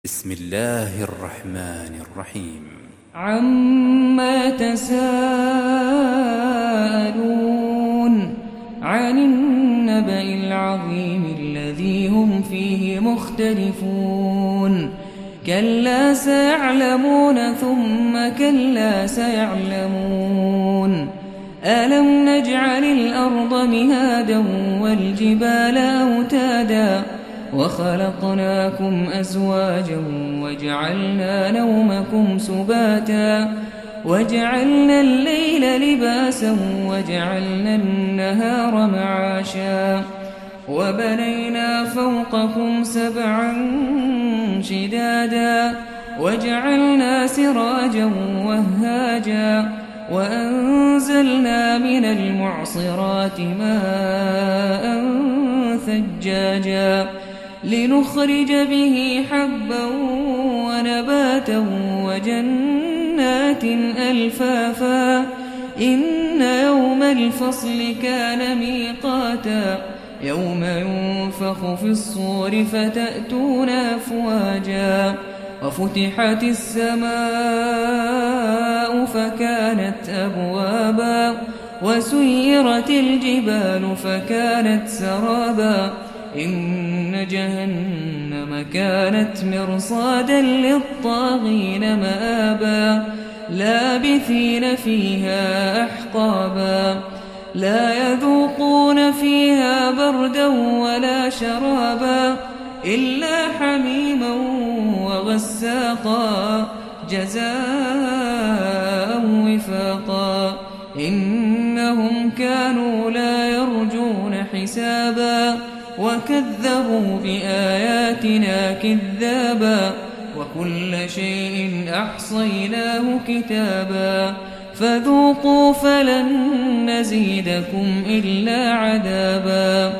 بسم الله الرحمن الرحيم. عما يتساءلون عن النبأ العظيم الذي هم فيه مختلفون كلا سيعلمون ثم كلا سيعلمون ألم نجعل الأرض مهادا والجبال أوتادا وخلقناكم أزواجا وجعلنا نومكم سباتا وجعلنا الليل لباسا وجعلنا النهار معاشا وبنينا فوقكم سبعا شدادا وجعلنا سراجا وهاجا وأنزلنا من المعصرات ماء ثجاجا لنخرج به حبا ونباتا وجنات ألفافا إن يوم الفصل كان ميقاتا يوم ينفخ في الصور فتأتون أفواجا وفتحت السماء فكانت أبوابا وسيرت الجبال فكانت سرابا إن جهنم كانت مرصادا للطاغين مآبا لابثين فيها أحقابا لا يذوقون فيها بردا ولا شرابا إلا حميما وغساقا جزاء وفاقا إنهم كانوا لا يرجون حسابا وكذبوا بآياتنا كذابا وكل شيء أحصيناه كتابا فذوقوا فلن نزيدكم إلا عذابا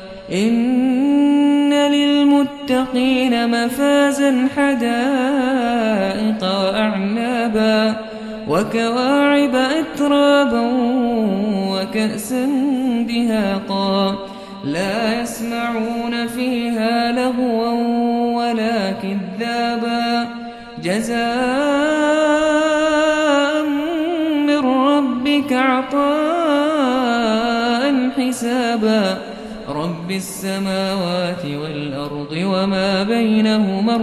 إن للمتقين مفازا حدائق وأعنابا وكواعب أترابا وكأسا دهاقا لا يسمعون فيها لغوا ولا كذابا جزاء من ربك عطاء حسابا رب السماوات والأرض وما بينهما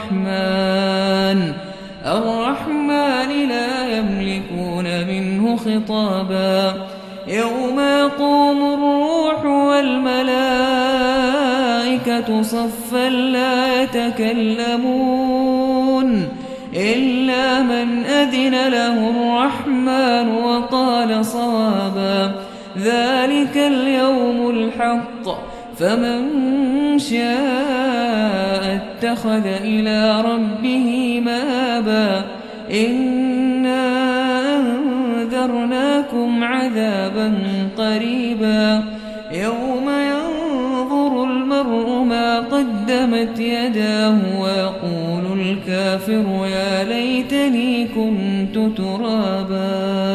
الرحمن لا يملكون منه خطابا يوم يقوم الروح والملائكة صفا لا يتكلمون إلا من أذن له الرحمن وقال صوابا ذلك اليوم الحق فمن شاء اتخذ إلى ربه مآبا إنا أنذرناكم عذابا قريبا يوم ينظر المرء ما قدمت يداه ويقول الكافر يا ليتني كنت ترابا.